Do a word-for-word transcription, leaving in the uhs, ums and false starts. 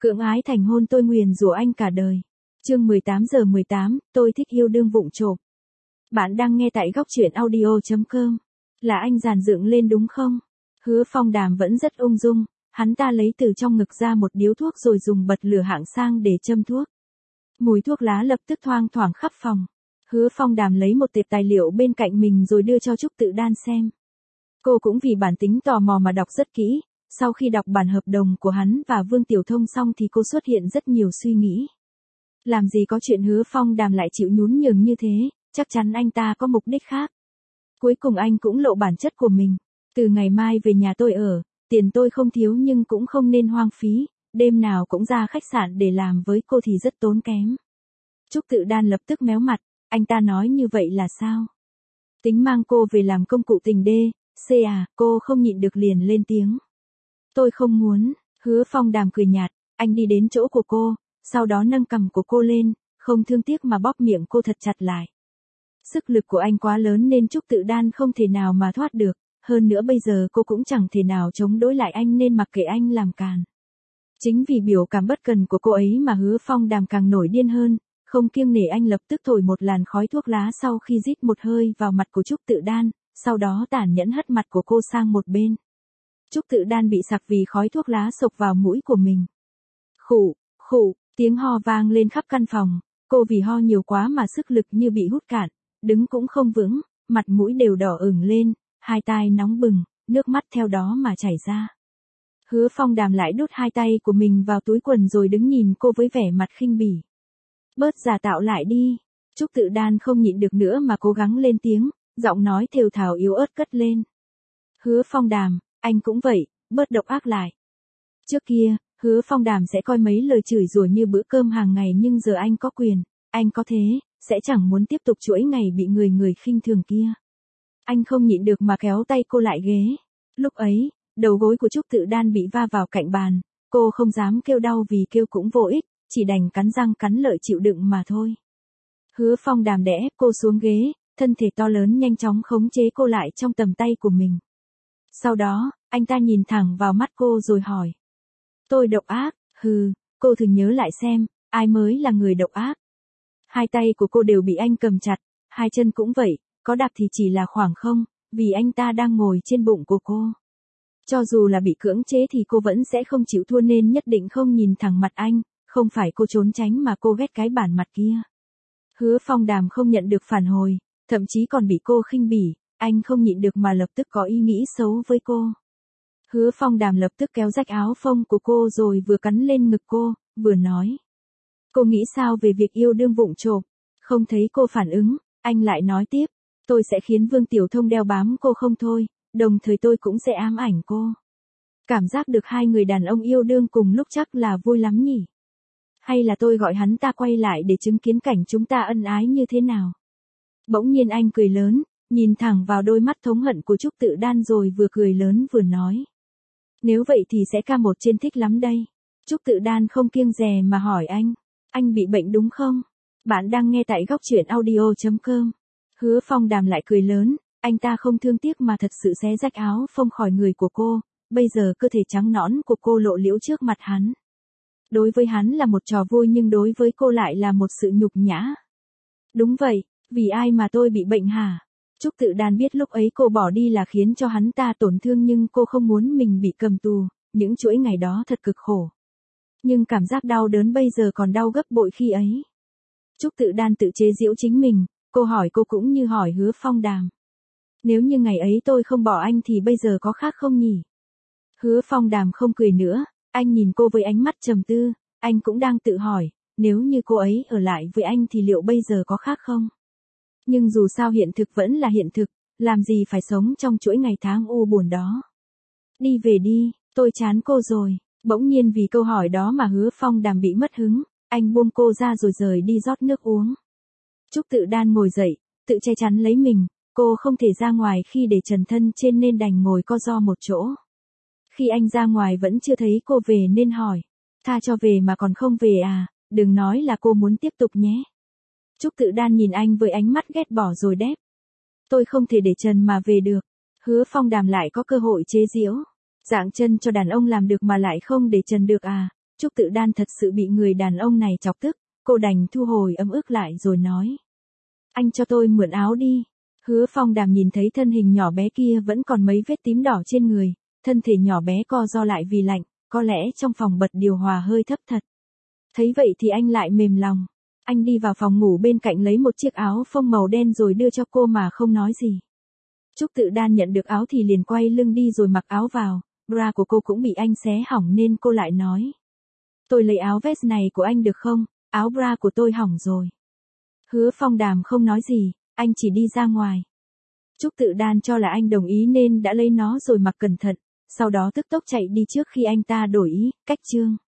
Cưỡng ái thành hôn tôi nguyền rủa anh cả đời. Chương mười tám giờ mười tám, tôi thích yêu đương vụng trộm. Bạn đang nghe tại góc truyện audio chấm com. Là anh dàn dựng lên đúng không? Hứa Phong Đàm vẫn rất ung dung, hắn ta lấy từ trong ngực ra một điếu thuốc rồi dùng bật lửa hạng sang để châm thuốc. Mùi thuốc lá lập tức thoang thoảng khắp phòng. Hứa Phong Đàm lấy một tệp tài liệu bên cạnh mình rồi đưa cho Trúc Tự Đan xem. Cô cũng vì bản tính tò mò mà đọc rất kỹ, sau khi đọc bản hợp đồng của hắn và Vương Tiểu Thông xong thì cô xuất hiện rất nhiều suy nghĩ. Làm gì có chuyện Hứa Phong Đàm lại chịu nhún nhường như thế, chắc chắn anh ta có mục đích khác. Cuối cùng anh cũng lộ bản chất của mình. Từ ngày mai về nhà tôi ở, tiền tôi không thiếu nhưng cũng không nên hoang phí, đêm nào cũng ra khách sạn để làm với cô thì rất tốn kém. Trúc Tự Đan lập tức méo mặt, anh ta nói như vậy là sao? Tính mang cô về làm công cụ tình đê, xê à, cô không nhịn được liền lên tiếng. Tôi không muốn. Hứa Phong Đàm cười nhạt, anh đi đến chỗ của cô, sau đó nâng cằm của cô lên, không thương tiếc mà bóp miệng cô thật chặt lại. Sức lực của anh quá lớn nên Trúc Tự Đan không thể nào mà thoát được, hơn nữa bây giờ cô cũng chẳng thể nào chống đối lại anh nên mặc kệ anh làm càn. Chính vì biểu cảm bất cần của cô ấy mà Hứa Phong Đàm càng nổi điên hơn, không kiêng nể anh lập tức thổi một làn khói thuốc lá sau khi rít một hơi vào mặt của Trúc Tự Đan, sau đó tàn nhẫn hất mặt của cô sang một bên. Trúc Tự Đan bị sặc vì khói thuốc lá xộc vào mũi của mình. Khụ, khụ, tiếng ho vang lên khắp căn phòng, cô vì ho nhiều quá mà sức lực như bị hút cạn, đứng cũng không vững, mặt mũi đều đỏ ửng lên, hai tai nóng bừng, nước mắt theo đó mà chảy ra. Hứa Phong Đàm lại đút hai tay của mình vào túi quần rồi đứng nhìn cô với vẻ mặt khinh bỉ. Bớt giả tạo lại đi. Trúc Tự Đan không nhịn được nữa mà cố gắng lên tiếng, giọng nói thều thào yếu ớt cất lên. Hứa Phong Đàm, anh cũng vậy, bớt độc ác lại. Trước kia, Hứa Phong Đàm sẽ coi mấy lời chửi rủa như bữa cơm hàng ngày nhưng giờ anh có quyền, anh có thế, sẽ chẳng muốn tiếp tục chuỗi ngày bị người người khinh thường kia. Anh không nhịn được mà kéo tay cô lại ghế. Lúc ấy, đầu gối của Trúc Tự Đan bị va vào cạnh bàn, cô không dám kêu đau vì kêu cũng vô ích, chỉ đành cắn răng cắn lợi chịu đựng mà thôi. Hứa Phong Đàm đè ép cô xuống ghế, thân thể to lớn nhanh chóng khống chế cô lại trong tầm tay của mình. Sau đó, anh ta nhìn thẳng vào mắt cô rồi hỏi. Tôi độc ác, hừ, cô thử nhớ lại xem, ai mới là người độc ác. Hai tay của cô đều bị anh cầm chặt, hai chân cũng vậy, có đạp thì chỉ là khoảng không, vì anh ta đang ngồi trên bụng của cô. Cho dù là bị cưỡng chế thì cô vẫn sẽ không chịu thua nên nhất định không nhìn thẳng mặt anh, không phải cô trốn tránh mà cô ghét cái bản mặt kia. Hứa Phong Đàm không nhận được phản hồi, thậm chí còn bị cô khinh bỉ, anh không nhịn được mà lập tức có ý nghĩ xấu với cô. Hứa Phong Đàm lập tức kéo rách áo phông của cô rồi vừa cắn lên ngực cô, vừa nói. Cô nghĩ sao về việc yêu đương vụng trộm? Không thấy cô phản ứng, anh lại nói tiếp. Tôi sẽ khiến Vương Tiểu Thông đeo bám cô không thôi, đồng thời tôi cũng sẽ ám ảnh cô. Cảm giác được hai người đàn ông yêu đương cùng lúc chắc là vui lắm nhỉ? Hay là tôi gọi hắn ta quay lại để chứng kiến cảnh chúng ta ân ái như thế nào? Bỗng nhiên anh cười lớn, nhìn thẳng vào đôi mắt thống hận của Trúc Tự Đan rồi vừa cười lớn vừa nói. Nếu vậy thì sẽ ca một trên thích lắm đây. Trúc Tự Đan không kiêng dè mà hỏi anh. Anh bị bệnh đúng không? Bạn đang nghe tại góc truyện audio chấm com. Hứa Phong Đàm lại cười lớn, anh ta không thương tiếc mà thật sự xé rách áo phông khỏi người của cô, bây giờ cơ thể trắng nõn của cô lộ liễu trước mặt hắn. Đối với hắn là một trò vui nhưng đối với cô lại là một sự nhục nhã. Đúng vậy, vì ai mà tôi bị bệnh hả? Trúc Tự Đan biết lúc ấy cô bỏ đi là khiến cho hắn ta tổn thương nhưng cô không muốn mình bị cầm tù, những chuỗi ngày đó thật cực khổ. Nhưng cảm giác đau đớn bây giờ còn đau gấp bội khi ấy. Trúc Tự Đan tự chế giễu chính mình, cô hỏi cô cũng như hỏi Hứa Phong Đàm. Nếu như ngày ấy tôi không bỏ anh thì bây giờ có khác không nhỉ? Hứa Phong Đàm không cười nữa, anh nhìn cô với ánh mắt trầm tư, anh cũng đang tự hỏi, nếu như cô ấy ở lại với anh thì liệu bây giờ có khác không? Nhưng dù sao hiện thực vẫn là hiện thực, làm gì phải sống trong chuỗi ngày tháng u buồn đó. Đi về đi, tôi chán cô rồi. Bỗng nhiên vì câu hỏi đó mà Hứa Phong Đàm bị mất hứng, anh buông cô ra rồi rời đi rót nước uống. Trúc Tự Đan ngồi dậy, tự che chắn lấy mình, cô không thể ra ngoài khi để trần thân trên nên đành ngồi co ro một chỗ. Khi anh ra ngoài vẫn chưa thấy cô về nên hỏi, tha cho về mà còn không về à, đừng nói là cô muốn tiếp tục nhé. Trúc Tự Đan nhìn anh với ánh mắt ghét bỏ rồi đáp. Tôi không thể để trần mà về được. Hứa Phong Đàm lại có cơ hội chế giễu. Dạng chân cho đàn ông làm được mà lại không để trần được à, Trúc Tự Đan thật sự bị người đàn ông này chọc tức, cô đành thu hồi ấm ức lại rồi nói. Anh cho tôi mượn áo đi. Hứa Phong Đàm nhìn thấy thân hình nhỏ bé kia vẫn còn mấy vết tím đỏ trên người, thân thể nhỏ bé co ro lại vì lạnh, có lẽ trong phòng bật điều hòa hơi thấp thật. Thấy vậy thì anh lại mềm lòng. Anh đi vào phòng ngủ bên cạnh lấy một chiếc áo phông màu đen rồi đưa cho cô mà không nói gì. Trúc Tự Đan nhận được áo thì liền quay lưng đi rồi mặc áo vào, bra của cô cũng bị anh xé hỏng nên cô lại nói. Tôi lấy áo vest này của anh được không, áo bra của tôi hỏng rồi. Hứa Phong Đàm không nói gì, anh chỉ đi ra ngoài. Trúc Tự Đan cho là anh đồng ý nên đã lấy nó rồi mặc cẩn thận, sau đó tức tốc chạy đi trước khi anh ta đổi ý, cách chương.